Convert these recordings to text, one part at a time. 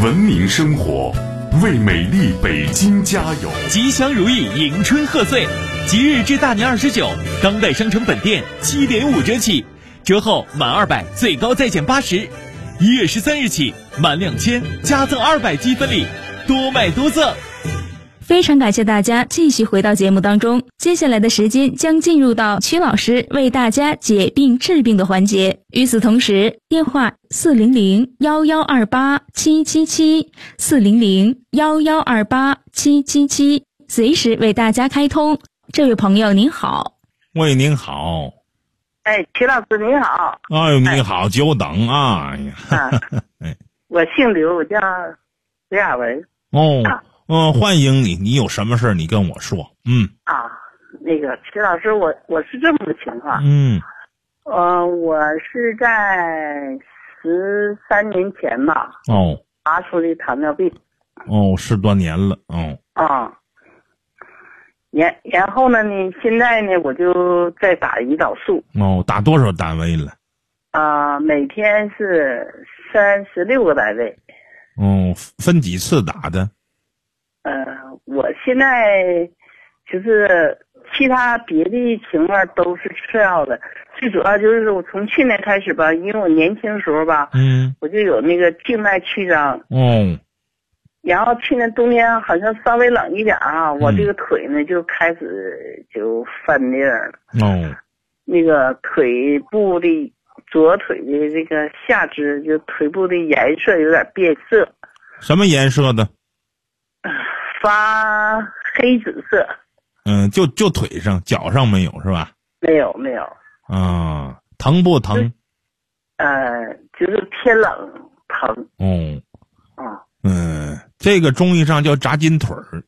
文明生活，为美丽北京加油！ 吉祥如意，迎春贺岁。即日至大年29，当代商城本店7.5折起，折后满200最高再减80。1月13日起，满2000加赠200积分礼，多买多赠。 非常感谢大家继续回到节目当中，接下来的时间将进入到曲老师为大家解病治病的环节。与此同时，电话400-1128-777，400-1128-777，随时为大家开通。这位朋友您好。 喂，您好。 哎，曲老师您好。 哎呦，你好，久等啊！哎呀， 我姓刘，我叫刘亚文。 欢迎你，你有什么事你跟我说。 那个曲老师，我是这么个情况。我是在13年前吧。查出的糖尿病。 10多年了。 然后呢，现在呢，我就在打胰岛素。 打多少单位了？ 每天是36个单位。 分几次打的？ 我现在就是其他别的情况都是次要的，最主要就是我从去年开始吧，因为我年轻时候吧，我就有那个静脉曲张。然后去年冬天好像稍微冷一点啊，我这个腿呢就开始就犯病了。那个腿部的左腿的这个下肢，就腿部的颜色有点变色。 什么颜色的？ 发黑紫色。 就腿上，脚上没有是吧？ 没有。 疼不疼？ 就是天冷疼。 这个中医上叫扎筋腿儿。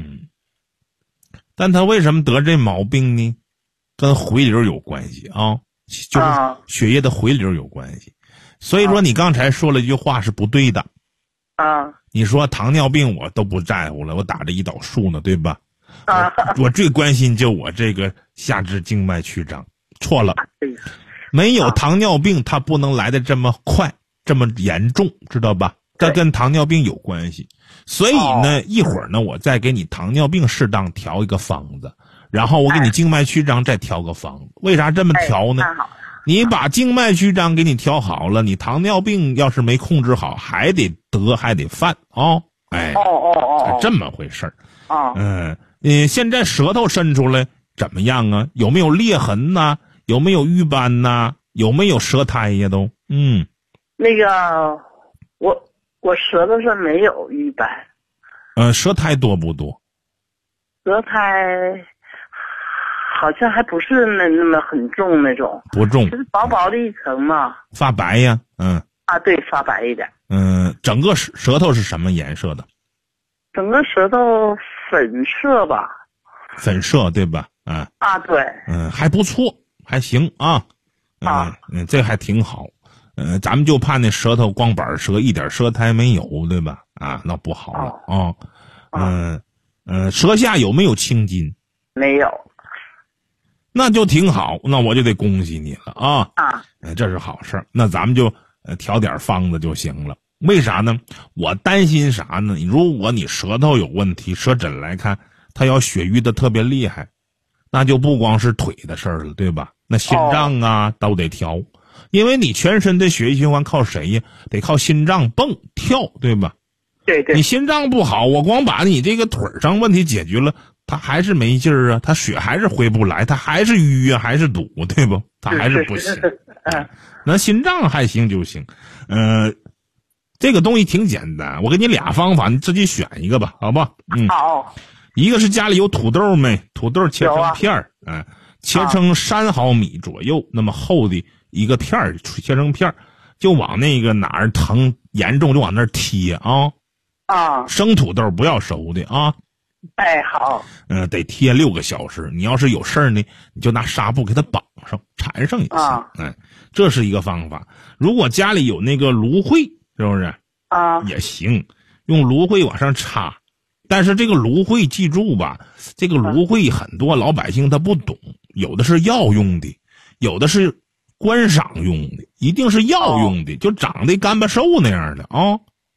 但他为什么得这毛病呢？跟回流有关系啊，就是血液的回流有关系。所以说你刚才说了一句话是不对的。你说糖尿病我都不在乎了，我打着胰岛素呢，对吧？我最关心就我这个下肢静脉曲张。错了，没有糖尿病它不能来得这么快这么严重，知道吧？这跟糖尿病有关系。所以呢，一会儿呢我再给你糖尿病适当调一个方子，然后我给你静脉曲张再调个方子。为啥这么调呢？你把静脉曲张给你调好了，你糖尿病要是没控制好，还得得还得犯这么回事儿。现在舌头伸出来怎么样啊？有没有裂痕呐？有没有瘀斑呐？有没有舌苔呀？都那个我舌头上没有瘀斑。 舌苔多不多？ 舌苔好像还不是那么很重那种。 不重， 就是薄薄的一层嘛。 发白呀？ 对，发白一点。 整个舌头是什么颜色的？ 整个舌头粉色吧。 粉色对吧？ 对。 还不错，还行啊。这还挺好。咱们就怕那舌头光板舌，一点舌苔没有，对吧？那不好了舌下有没有青筋？ 没有。 那就挺好，那我就得恭喜你了这是好事。那咱们就调点方子就行了。为啥呢？我担心啥呢？如果你舌头有问题，舌诊来看它要血瘀的特别厉害，那就不光是腿的事儿了，对吧？那心脏都得调，因为你全身的血液循环靠谁呀？得靠心脏蹦跳，对吧？ 对。 你心脏不好，我光把你这个腿上问题解决了，它还是没劲儿啊，它血还是回不来，它还是淤啊，还是堵，对不？它还是不行。那心脏还行就行。这个东西挺简单，我给你俩方法，你自己选一个吧，好不好？ 好。 一个是家里有土豆没？土豆切成片儿，切成3毫米左右那么厚的一个片儿，切成片儿，就往那个哪儿疼严重就往那儿贴生土豆不要熟的好。 得贴6个小时。你要是有事儿呢，你就拿纱布给它绑上，缠上也行。这是一个方法。如果家里有那个芦荟，是不是也行，用芦荟往上插。但是这个芦荟记住吧，这个芦荟很多老百姓他不懂，有的是药用的，有的是观赏用的，一定是药用的，就长得干巴瘦那样的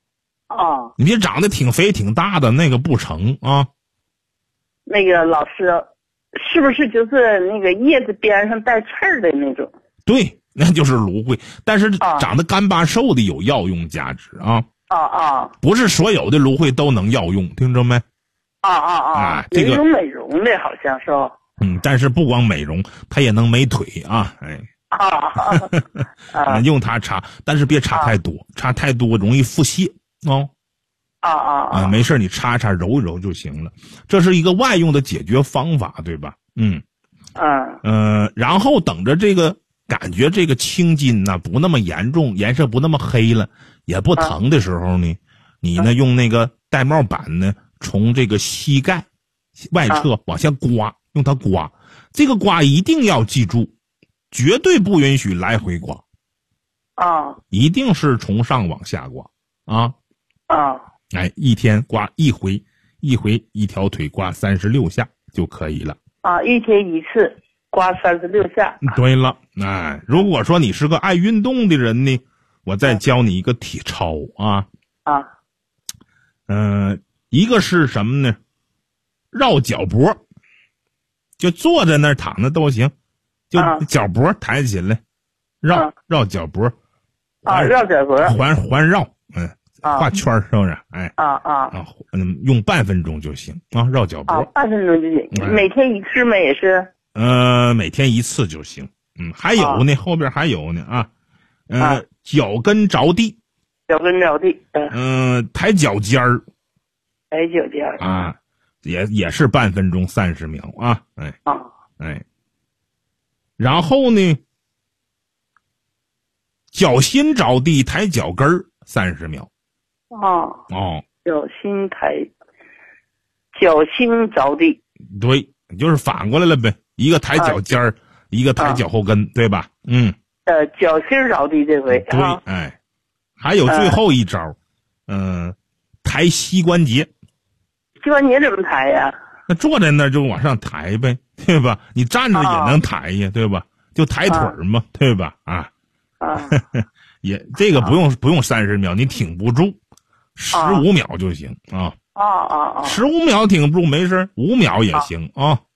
啊， 你别长得挺肥挺大的那个不成啊。 那个老师，是不是就是那个叶子边上带刺儿的那种？ 对，那就是芦荟，但是长得干巴瘦的有药用价值啊。不是所有的芦荟都能药用，听着没？这个有美容的好像是。 但是不光美容，它也能美腿啊，用它擦，但是别擦太多，擦太多容易腹泻哦。没事，你擦擦揉一揉就行了，这是一个外用的解决方法，对吧？然后等着这个感觉这个青筋呢不那么严重，颜色不那么黑了，也不疼的时候呢，你呢用那个玳瑁板呢从这个膝盖外侧往下刮，用它刮，这个刮一定要记住，绝对不允许来回刮一定是从上往下刮一天刮一回，一条腿刮36下就可以了一天一次刮36下。 对了，如果说你是个爱运动的人呢，我再教你一个体操一个是什么呢？绕脚脖，就坐在那儿躺着都行，就脚脖抬起来，绕脚脖， 绕脚脖， 环绕，画圈是不是？用半分钟就行绕脚脖， 半分钟就行。每天一次吗？也是？ 每天一次就行。还有呢，后边还有呢脚跟着地，抬脚尖儿，也是半分钟30秒然后呢，脚心着地，抬脚跟儿30秒。 脚心着地， 对，就是反过来了呗，一个抬脚尖儿，一个抬脚后跟，对吧？ 脚心着地这回。 对，还有最后一招，抬膝关节。 膝关节怎么抬呀？ 那坐在那儿就往上抬呗，对吧？你站着也能抬呀，对吧？就抬腿嘛，对吧？也这个不用30秒，你挺不住，15秒就行15秒挺不住没事，5秒也行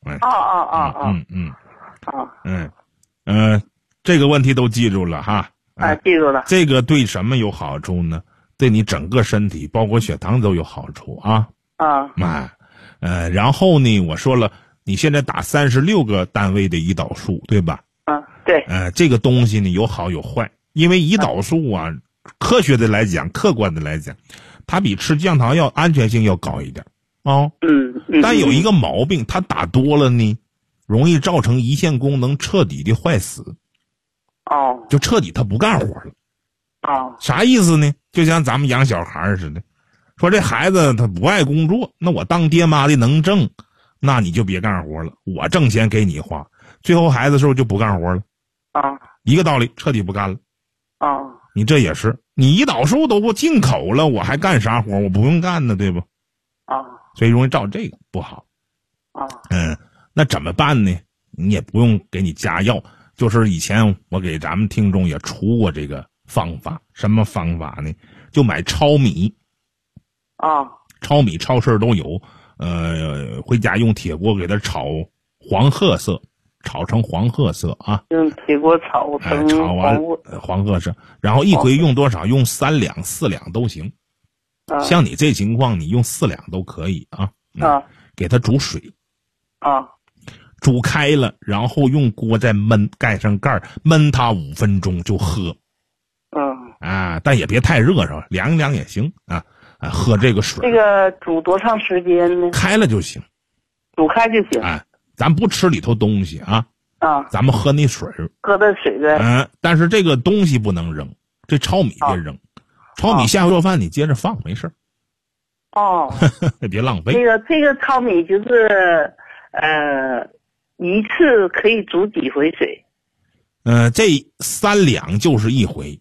这个问题都记住了哈。 记住了。 这个对什么有好处呢？对你整个身体，包括血糖都有好处然后呢，我说了，你现在打36个单位的胰岛素，对吧？ 对。 这个东西呢有好有坏，因为胰岛素科学的来讲，客观的来讲，它比吃降糖药安全性要高一点但有一个毛病，它打多了呢，容易造成胰腺功能彻底的坏死就彻底它不干活了啥意思呢？就像咱们养小孩似的，说这孩子他不爱工作，那我当爹妈的能挣，那你就别干活了，我挣钱给你花，最后孩子是不是就不干活了一个道理，彻底不干了你这也是，你胰岛素都不进口了，我还干啥活？我不用干呢，对不所以容易照这个不好那怎么办呢？你也不用给你加药，就是以前我给咱们听众也出过这个方法。什么方法呢？就买糙米糙米超市都有，回家用铁锅给它炒黄褐色，炒成黄褐色用铁锅炒成炒完黄褐色，然后一回用多少？用3两4两都行像你这情况，你用4两都可以给它煮水煮开了，然后用锅再焖，盖上盖焖它5分钟就喝但也别太热是吧？凉一凉也行喝这个水。 这个煮多长时间呢？ 开了就行， 煮开就行咱不吃里头东西咱们喝那水， 喝的水呗但是这个东西不能扔，这糙米别扔糙米下回做饭你接着放没事别浪费。 这个糙米就是一次可以煮几回水？ 这3两就是1回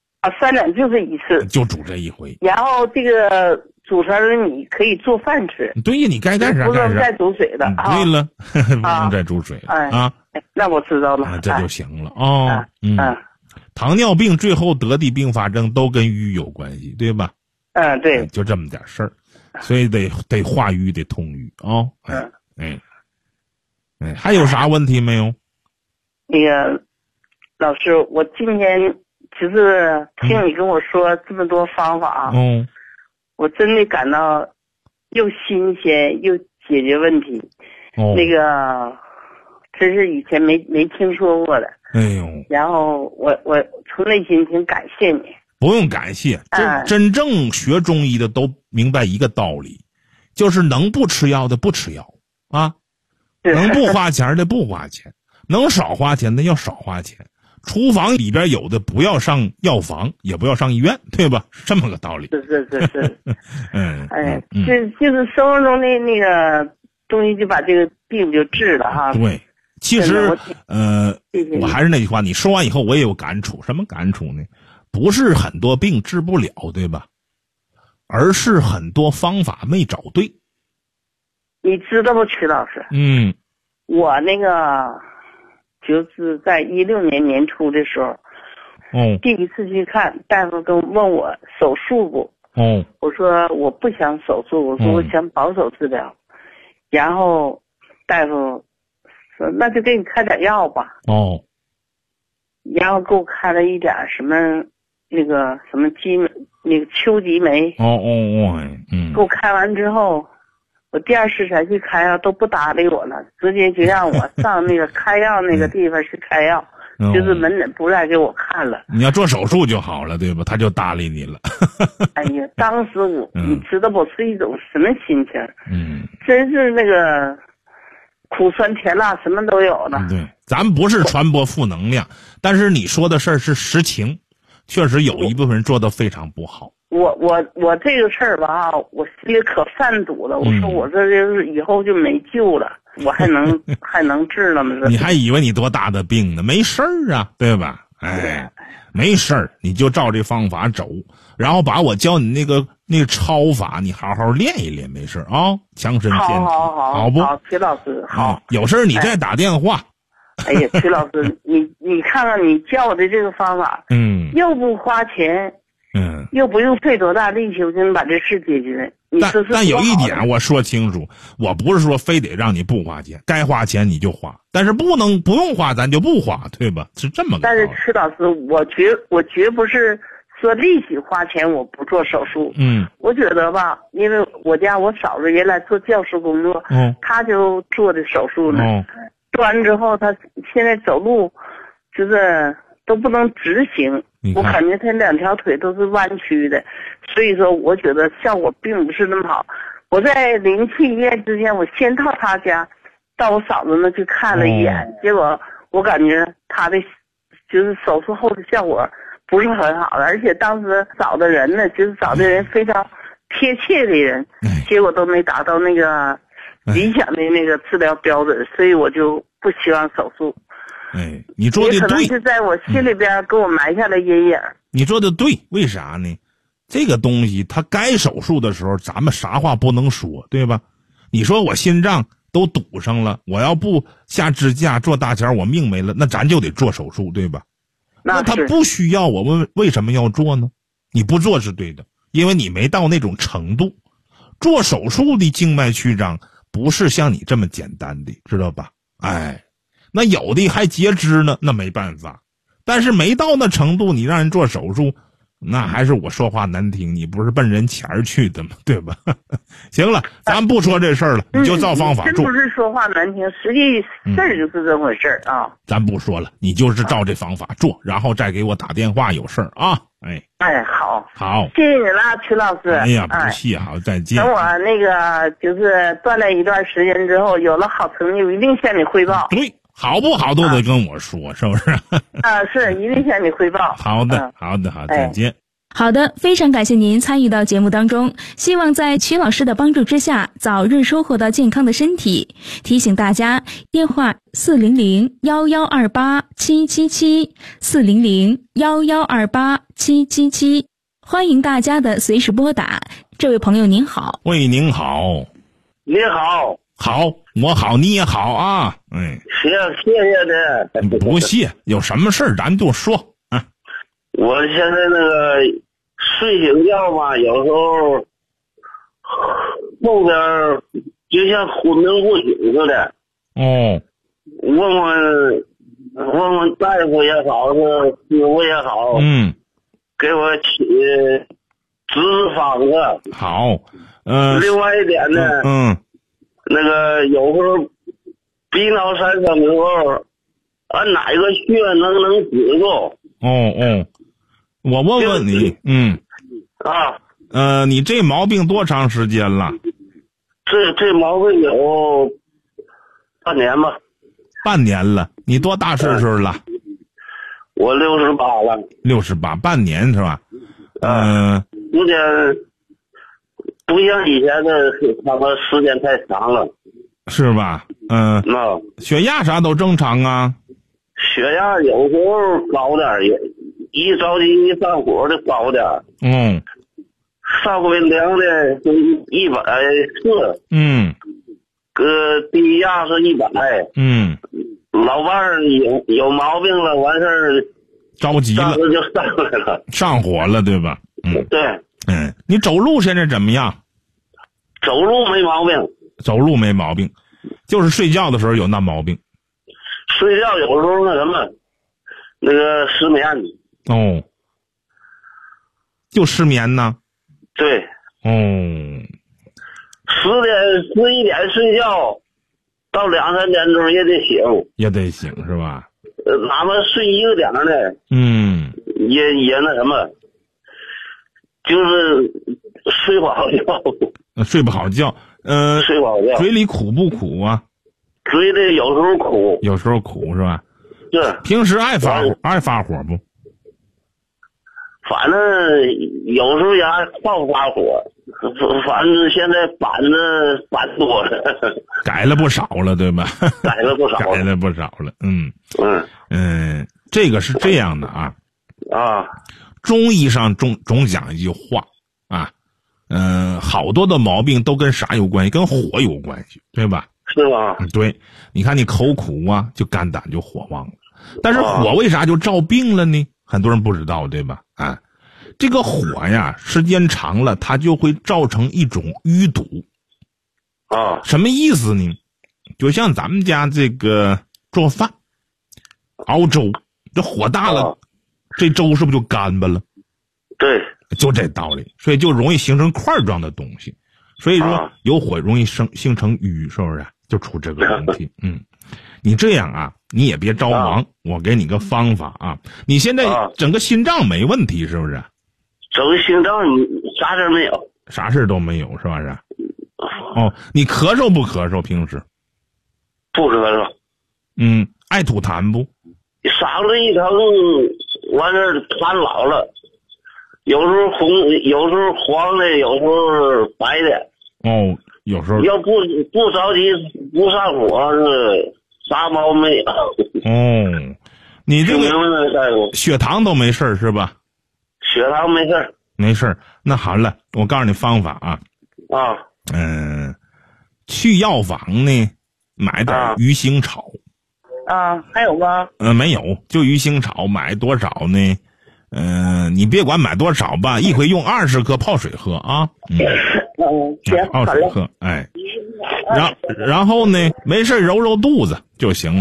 3两就是一次， 就煮这1回。 然后这个煮出来的米可以做饭吃。 对呀，你该干啥干啥。 不能再煮水的对了，不能再煮水了那我知道了这就行了糖尿病最后得的并发症都跟瘀有关系，对吧？ 对， 就这么点事儿，所以得化瘀，得通瘀啊。还有啥问题没有？ 那个老师，我今天就是听你跟我说这么多方法，我真的感到又新鲜又解决问题。那个真是以前没听说过的。然后我从内心挺感谢你。 不用感谢，真正学中医的都明白一个道理，就是能不吃药的不吃药啊，能不花钱的不花钱，能少花钱的要少花钱。厨房里边有的不要上药房，也不要上医院，对吧？这么个道理。 是。就是生活中的那个东西，就把这个病就治了哈。 对，其实我还是那句话，你说完以后我也有感触。什么感触呢？不是很多病治不了，对吧？而是很多方法没找对。 你知道不，曲老师？我那个就是在16年年初的时候，第一次去看大夫，问我手术不？我说我不想手术，我说我想保守治疗。然后大夫说那就给你开点药吧。然后给我开了一点什么那个什么那个秋吉酶。给我开完之后，我第二次才去开药都不搭理我了，直接就让我上那个开药那个地方去开药，就是门诊不再给我看了。 你要做手术就好了，对吧？他就搭理你了。 哎呀，当时你知道不是一种什么心情？真是那个苦酸甜辣什么都有了。 对，咱不是传播负能量，但是你说的事儿是实情，确实有一部分人做得非常不好。 我这个事儿吧，我心里可犯堵了。我说我这就是以后就没救了，我还能治了吗？ 你还以为你多大的病呢？没事儿啊，对吧？没事儿，你就照这方法走，然后把我教你那个抄法，你好好练一练，没事啊。强身健体，好不？ 好，曲老师好。 有事你再打电话。 哎呀，曲老师，你看看你教我的这个方法，又不花钱。又不用费多大力气，我就能把这事解决。 但有一点我说清楚，我不是说非得让你不花钱，该花钱你就花，但是不用花咱就不花，对吧？是这么个。 但是曲老师，我绝不是说利息花钱我不做手术。我觉得吧，因为我嫂子原来做教师工作，她就做的手术呢。做完之后，她现在走路就是都不能直行。我感觉他2条腿都是弯曲的，所以说我觉得效果并不是那么好。我在灵气医院之前，我先到他家，到我嫂子那去看了一眼，结果我感觉他的就是手术后的效果不是很好的，而且当时找的人呢，就是找的人非常贴切的人，结果都没达到那个理想的那个治疗标准，所以我就不希望手术。你说的对，可能是在我心里边给我埋下了阴影。 你说的对，为啥呢？这个东西它该手术的时候，咱们啥话不能说，对吧？你说我心脏都堵上了，我要不下支架做大钱，我命没了，那咱就得做手术，对吧？那他不需要，我问为什么要做呢？你不做是对的，因为你没到那种程度。做手术的静脉曲张不是像你这么简单的，知道吧？那有的还截肢呢，那没办法。但是没到那程度，你让人做手术，那还是我说话难听，你不是奔人钱儿去的吗？对吧？行了，咱不说这事儿了，你就照方法做。 真不是说话难听，实际事儿就是这么回事儿啊。 咱不说了，你就是照这方法做，然后再给我打电话，有事儿啊。好， 谢谢你了，曲老师。 哎呀，不谢，好，再见。 等我那个就是锻炼一段时间之后，有了好成绩，我一定向你汇报。 对。好不好都得跟我说，是不是？ 是，一定向你汇报。 好的，再见。 好的，非常感谢您参与到节目当中，希望在曲老师的帮助之下，早日收获到健康的身体。提醒大家，电话400-1128-777，400-1128-777，欢迎大家的随时拨打。这位朋友您好。 喂，您好。 你好。 好，我好，你也好啊。 谢谢的。 不谢，有什么事儿咱就说。 我现在那个睡醒觉吧，有时候后边就像昏迷不醒似的。 哦， 问问大夫也好，是师傅也好，给我起指方子。 好， 另外一点呢，那个有时候鼻脑产生的时候，按哪个穴能止住？ 我问问你，你这毛病多长时间了？ 这毛病有半年吧。 半年了，你多大岁数了？ 我68了。 68，半年是吧？ 有点不像以前的，他们时间太长了， 是吧？血压啥都正常啊？ 血压有时候高点，一着急一上火就高点。上回量的是140。低压是100。老伴儿有毛病了，完事儿着急了， 就上来了， 上火了，对吧？ 对。 你走路现在怎么样？ 走路没毛病。 走路没毛病，就是睡觉的时候有那毛病。 睡觉有时候那个失眠。 就失眠呢？ 对。10点11点睡觉，到2、3点钟也得醒， 是吧？ 哪怕睡1个点呢，也那什么，就是睡不好觉。 睡不好觉， 睡不好觉。 嘴里苦不苦啊？ 嘴里有时候苦， 有时候苦是吧？ 对。 平时爱发火不？ 反正有时候也爱发火，反正现在板多了， 改了不少了，对吧？ 改了不少了。这个是这样的啊。中医上总讲一句话啊，好多的毛病都跟啥有关系？跟火有关系，对吧？ 是吧？ 对，你看你口苦啊，就肝胆就火旺了。但是火为啥就照病了呢？很多人不知道，对吧？这个火呀，时间长了，它就会造成一种淤堵。什么意思呢？就像咱们家这个做饭、熬粥，这火大了，这粥是不是就干巴了？ 对， 就这道理。所以就容易形成块状的东西。所以说有火容易形成淤，是不是？就出这个问题。你这样啊，你也别着忙，我给你个方法啊。你现在整个心脏没问题，是不是？ 整个心脏啥事没有， 啥事都没有，是吧？你咳嗽不咳嗽？平时不咳嗽。 爱吐痰不？ 嗓子一疼，完事儿痰老了，有时候红，有时候黄的，有时候白的。 有时候要不着急不上火是啥毛病没有。 你这个血糖都没事是吧？ 血糖没事。 那好了，我告诉你方法啊。去药房呢买点鱼腥草。 还有吗？ 没有，就鱼腥草。买多少呢？你别管买多少吧，一回用20克泡水喝啊。 行， 泡水喝。然后呢，没事揉揉肚子就行了。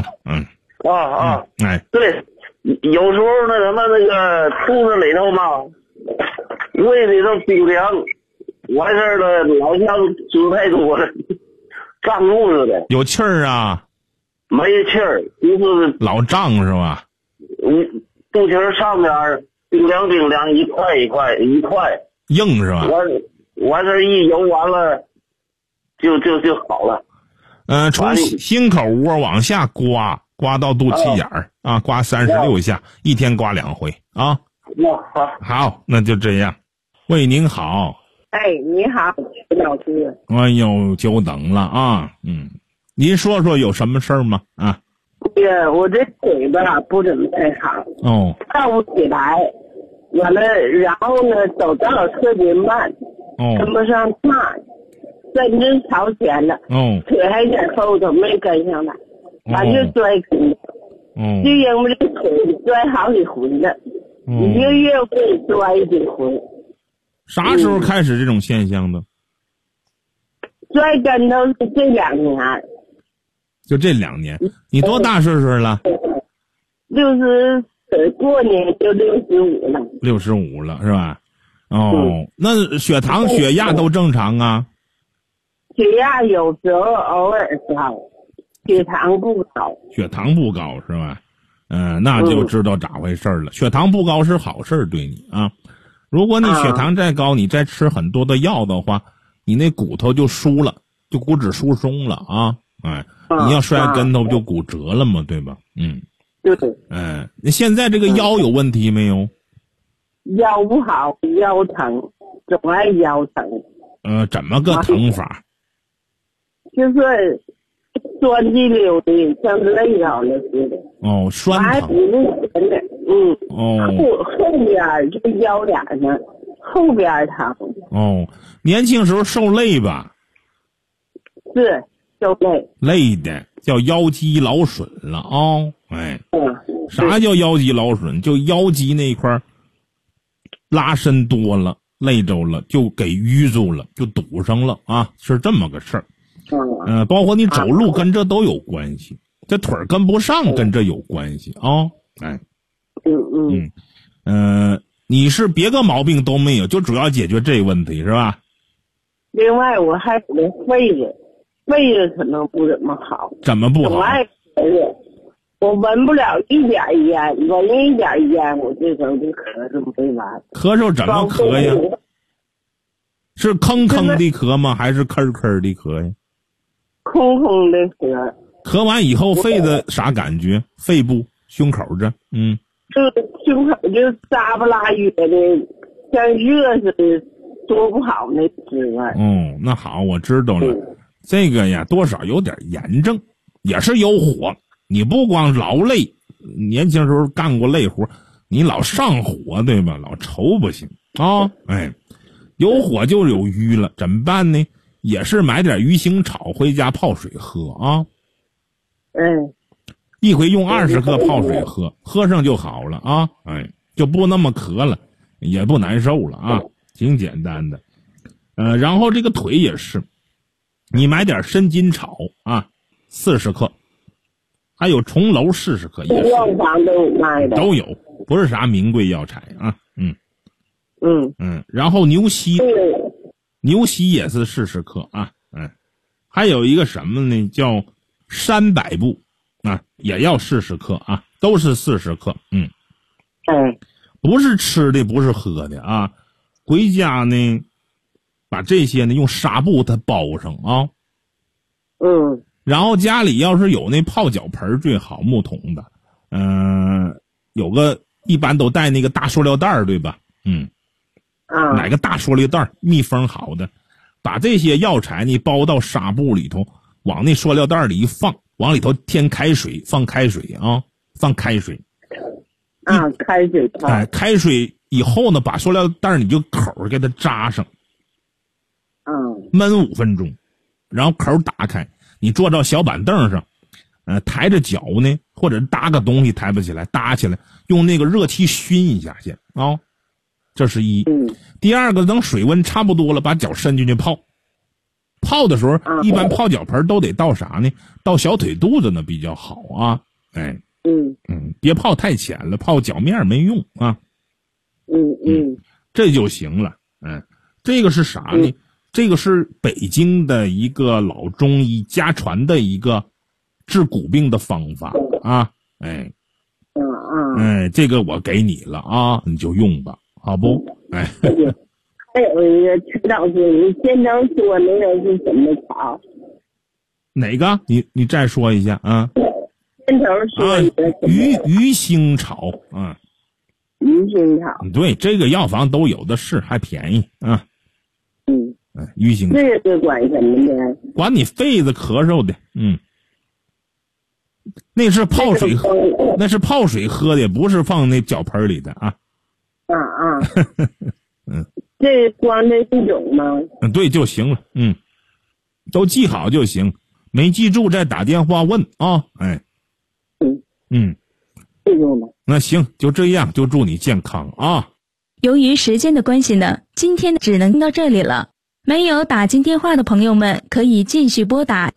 对，有时候那个肚子里头嘛，胃里头冰凉，完事儿了，老像吃太多了，胀肚子的。 有气儿啊？ 没气儿，就是老胀是吧？ 肚脐上边冰凉一块， 硬是吧？ 完事儿一游完了，就好了。 从心口窝往下刮到肚脐眼儿刮36下，一天刮2回啊。好，那就这样。喂，您好。 你好，徐老师。 哎呦，久等了啊。您说说有什么事儿吗？ 我这腿吧不怎么太好。上不起来，完了，然后呢走道特别慢，跟不上趟，甚至朝前了。腿还在后头没跟上来，完就摔坑。就因为这腿摔好几回了，1个月会摔几回。 啥时候开始这种现象的？ 摔跟头是这2年。 就这2年。你多大岁数了 ？60，过年就65了。 65了是吧？哦，那血糖、血压都正常啊？ 血压有时候偶尔高，血糖不高。 血糖不高是吧？那就知道咋回事了。血糖不高是好事对你啊。如果你血糖再高，你再吃很多的药的话，你那骨头就疏了，就骨质疏松了啊。你要摔跟头不就骨折了吗？对吧？ 对。 那现在这个腰有问题没有？ 腰不好，腰疼，总爱腰疼。 怎么个疼法？ 就是酸滴溜的，像累着了似的。 哦，酸疼。 后边这个腰眼呢，后边疼。 哦，年轻时候受累吧？ 是受累。 累的叫腰肌劳损了啊！啥叫腰肌劳损？就腰肌那块拉伸多了，累着了，就给淤住了，就堵上了啊！是这么个事儿。包括你走路跟这都有关系，这腿跟不上跟这有关系啊！你是别个毛病都没有，就主要解决这个问题是吧？ 另外我还有肺子可能不怎么好。 怎么不好？ 总爱咳嗽，我闻不了一点烟，闻一点烟我这时候就咳嗽没完。 咳嗽怎么咳呀？是吭吭的咳吗？还是吭吭的咳呀？ 空空的咳。 咳完以后肺子啥感觉？肺部、胸口这， 就是胸口就扎不拉约的，像热似的，说不好那滋味。 那好，我知道了。这个呀，多少有点炎症，也是有火。你不光劳累，年轻时候干过累活，你老上火对吧？老愁不行啊！有火就有瘀了，怎么办呢？也是买点鱼腥草回家泡水喝啊。一回用20克泡水喝，喝上就好了啊。就不那么咳了，也不难受了啊，挺简单的。然后这个腿也是，你买点参筋草啊，40克，还有重楼40克，也是药房都有卖的， 都有，不是啥名贵药材啊。然后牛膝也是40克啊。还有一个什么呢？叫300步啊，也要40克啊，都是40克。不是吃的，不是喝的啊。回家呢，把这些呢用纱布它包上啊。然后家里要是有那泡脚盆最好，木桶的。有个一般都带那个大塑料袋对吧？买个大塑料袋密封好的，把这些药材呢包到纱布里头，往那塑料袋里一放，往里头添开水，放开水啊，放开水。 开水。 开水以后呢，把塑料袋你就口给它扎上。焖5分钟，然后口打开，你坐到小板凳上，抬着脚呢，或者搭个东西抬不起来，搭起来，用那个热气熏一下先啊。这是一。第二个，等水温差不多了，把脚伸进去泡。泡的时候，一般泡脚盆都得到啥呢？到小腿肚子呢比较好啊。别泡太浅了，泡脚面没用啊。这就行了。这个是啥呢？这个是北京的一个老中医家传的一个治骨病的方法啊。这个我给你了啊，你就用吧，好不？ 还有一个曲老师，你先生说那个是什么草？ 哪个？你再说一下啊。 先生说鱼腥草啊。 鱼腥草。 对，这个药房都有的是，还便宜啊。鱼腥草。 这个管什么的？ 管你肺子咳嗽的。那是泡水喝，那是泡水喝的，不是放那脚盆里的啊。 这光这一种吗？ 对就行了。都记好就行，没记住再打电话问啊。 记住了。 那行，就这样，就祝你健康啊。 由于时间的关系呢，今天只能到这里了。没有打进电话的朋友们，可以继续拨打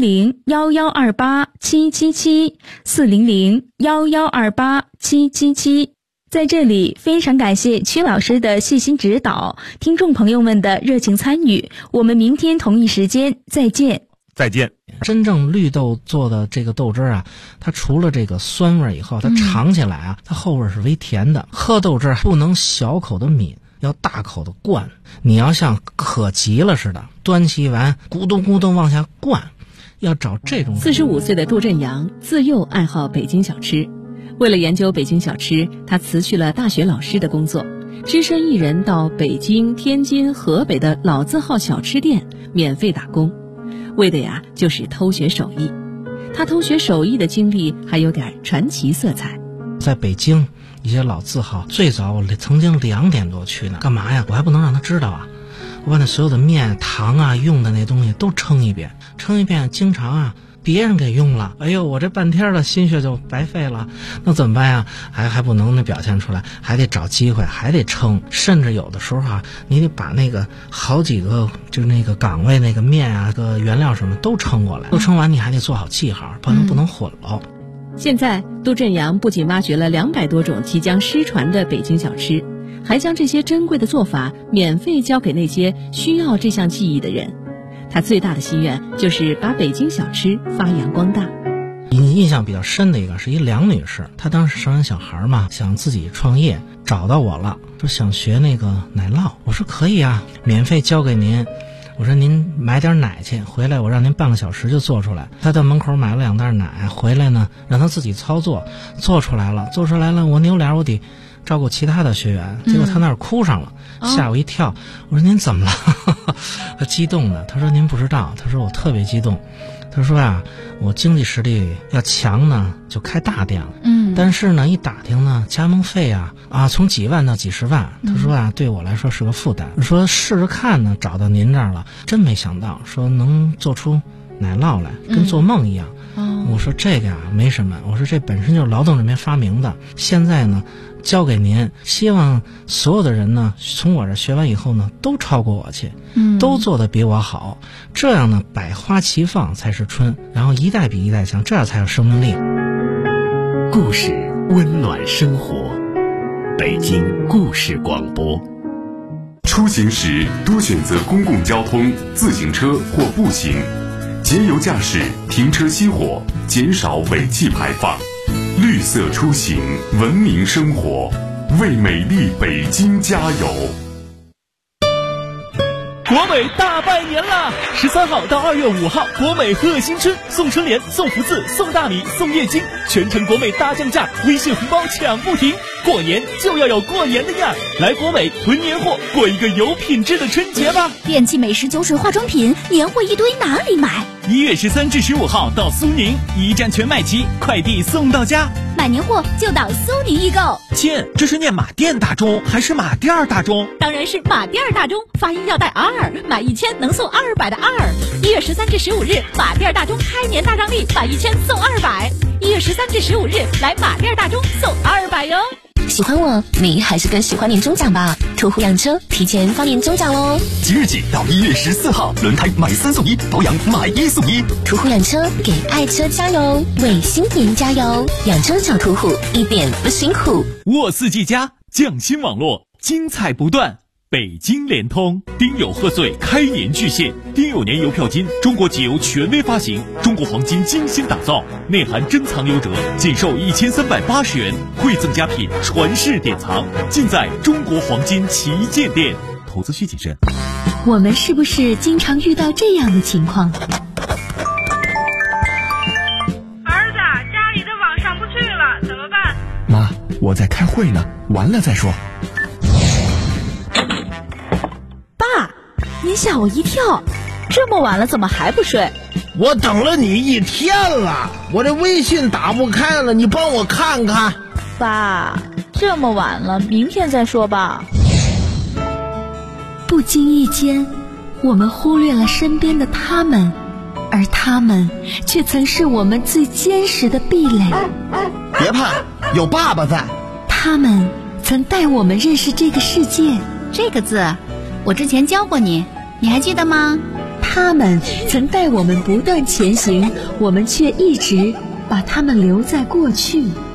400-1128-777，400-1128-777。在这里非常感谢曲老师的细心指导，听众朋友们的热情参与。我们明天同一时间再见。 再见。 真正绿豆做的这个豆汁啊，它除了这个酸味以后，它尝起来啊，它后味是微甜的。喝豆汁不能小口的抿，要大口的灌。你要像渴急了似的，端起碗咕咚咕咚往下灌，要找这种。 45岁的杜振阳自幼爱好北京小吃，为了研究北京小吃，他辞去了大学老师的工作，只身一人到北京、天津、河北的老字号小吃店免费打工，为的呀就是偷学手艺。他偷学手艺的经历还有点传奇色彩。 在北京一些老字号，最早我曾经2点多去呢，干嘛呀？我还不能让他知道啊！我把那所有的面、糖啊、用的那东西都称一遍，经常啊别人给用了，哎呦，我这半天的心血就白费了，那怎么办呀？还不能表现出来，还得找机会，还得称，甚至有的时候啊，你得把那个好几个就是那个岗位那个面啊、个原料什么都称过来，都称完你还得做好记号，不能混了。 现在杜振阳不仅挖掘了200多种即将失传的北京小吃，还将这些珍贵的做法免费教给那些需要这项技艺的人。他最大的心愿就是把北京小吃发扬光大。 印象比较深的一个是一梁女士，她当时生完小孩嘛，想自己创业，找到我了，说想学那个奶酪。我说可以啊，免费教给您。我说您买点奶去，回来我让您半个小时就做出来。他到门口买了2袋奶，回来呢让他自己操作，做出来了，我扭脸我得照顾其他的学员，结果他那儿哭上了，吓我一跳。我说您怎么了？他激动的，他说您不知道，他说我特别激动。他说啊，我经济实力要强呢，就开大店了。但是呢，一打听呢，加盟费啊，从几万到几十万。他说啊，对我来说是个负担。说试试看呢，找到您这儿了，真没想到，说能做出奶酪来，跟做梦一样。我说这个啊没什么，我说这本身就是劳动人民发明的，现在呢交给您，希望所有的人呢从我这学完以后呢都超过我去，都做得比我好，这样呢百花齐放才是春，然后一代比一代强，这样才有生命力。 故事温暖生活，北京故事广播。出行时多选择公共交通、自行车或步行，节油驾驶，停车熄火，减少尾气排放。绿色出行，文明生活，为美丽北京加油！ 国美大拜年啦！13号到2月5号，国美贺新春，送春联、送福字、送大米、送液晶，全程国美大降价，微信红包抢不停。过年就要有过年的样，来国美囤年货，过一个有品质的春节吧！ 电器、美食、酒水、化妆品，年货一堆，哪里买 ？1月13至15号到苏宁，一站全买齐，快递送到家。 买年货就到苏宁易购。 亲，这是念马店大钟还是马店大钟？ 当然是马店大钟，发音要带2，买1000能送200的2。1月13至15日，马店大钟开年大让利，买1000送200。1月13至15日，来马店大钟送200哟。 喜欢我，你还是更喜欢年终奖吧？途虎养车提前发年终奖喽！ 即日起到1月14号，轮胎买3送1，保养买1送1。 途虎养车给爱车加油，为新年加油！养车找途虎，一点不辛苦。 沃4G+匠心网络，精彩不断。北京联通丁酉贺岁开年巨献，丁酉年邮票金，中国集邮权威发行，中国黄金精心打造，内含珍藏留折，仅售1380元，馈赠佳品，传世典藏，尽在中国黄金旗舰店。投资需谨慎。 我们是不是经常遇到这样的情况？ 儿子，家里的网上不去了，怎么办？ 妈，我在开会呢，完了再说。 你吓我一跳，这么晚了怎么还不睡？ 我等了你1天了，我这微信打不开了，你帮我看看。 爸，这么晚了，明天再说吧。 不经意间，我们忽略了身边的他们，而他们却曾是我们最坚实的壁垒。 别怕，有爸爸在。 他们曾带我们认识这个世界。 这个字，我之前教过你，你还记得吗？ 他们曾带我们不断前行，我们却一直把他们留在过去。